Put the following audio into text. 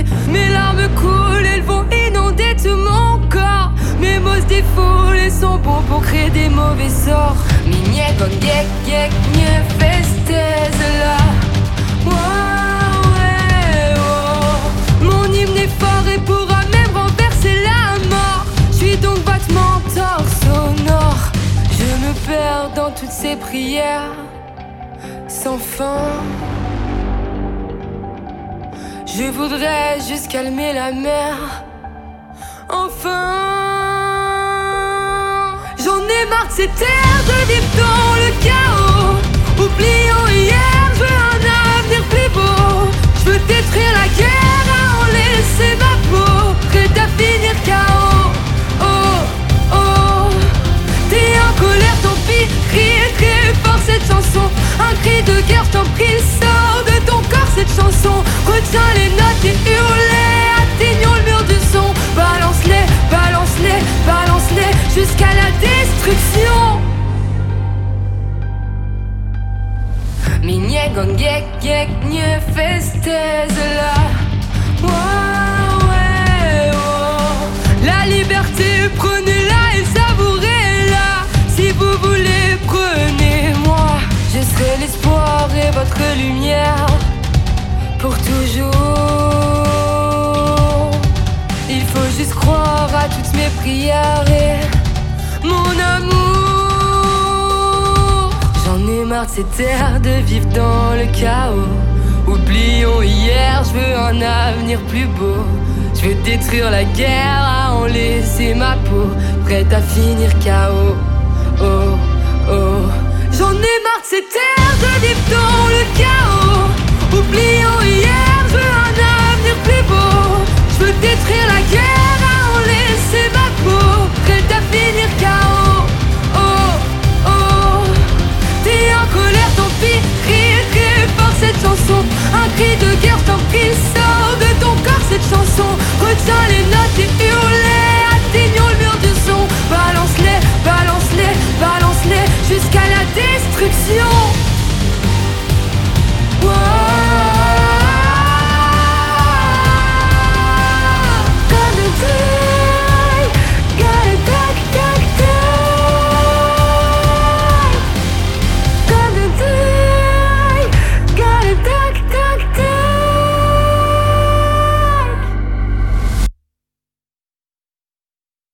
Mes larmes coulent, elles vont inonder tout mon corps. Mes mots se défoulent et sont bons pour créer des mauvais sorts. Mignec, gek, gek, mieux festez là. Mon hymne est fort et pourra même renverser la mort. Je suis donc battement torse sonore. Je me perds dans toutes ces prières sans fin. Je voudrais juste calmer la mer. Enfin, j'en ai marre de ces terres de vivre dans le chaos. Oublions hier, je veux un avenir plus beau. Je veux détruire la guerre à en laisser ma peau. Prête à finir KO. Oh, oh. T'es en colère, tant pis. Crie très fort cette chanson. Un cri de guerre, je t'en prie. Sors de ton corps cette chanson. Retiens les notes et hurle-les. Atteignons le mur du son. Balance-les, balance-les, balance-les jusqu'à la destruction. Mignec, gek, gek, mieux festez là. Ouais, oh. La liberté, prenez-la et savourez-la. Si vous voulez, prenez-moi. Je serai l'espoir et votre lumière pour toujours. Il faut juste croire à toutes mes prières et mon amour. J'en ai marre de ces terres, de vivre dans le chaos. Oublions hier, je veux un avenir plus beau. Je veux détruire la guerre, à en laisser ma peau. Prête à finir KO. Oh, oh. J'en ai marre de ces terres, de vivre dans le chaos. Oublions hier, je veux un avenir plus beau. Je veux détruire la guerre, à en laisser ma peau. Prête à finir KO.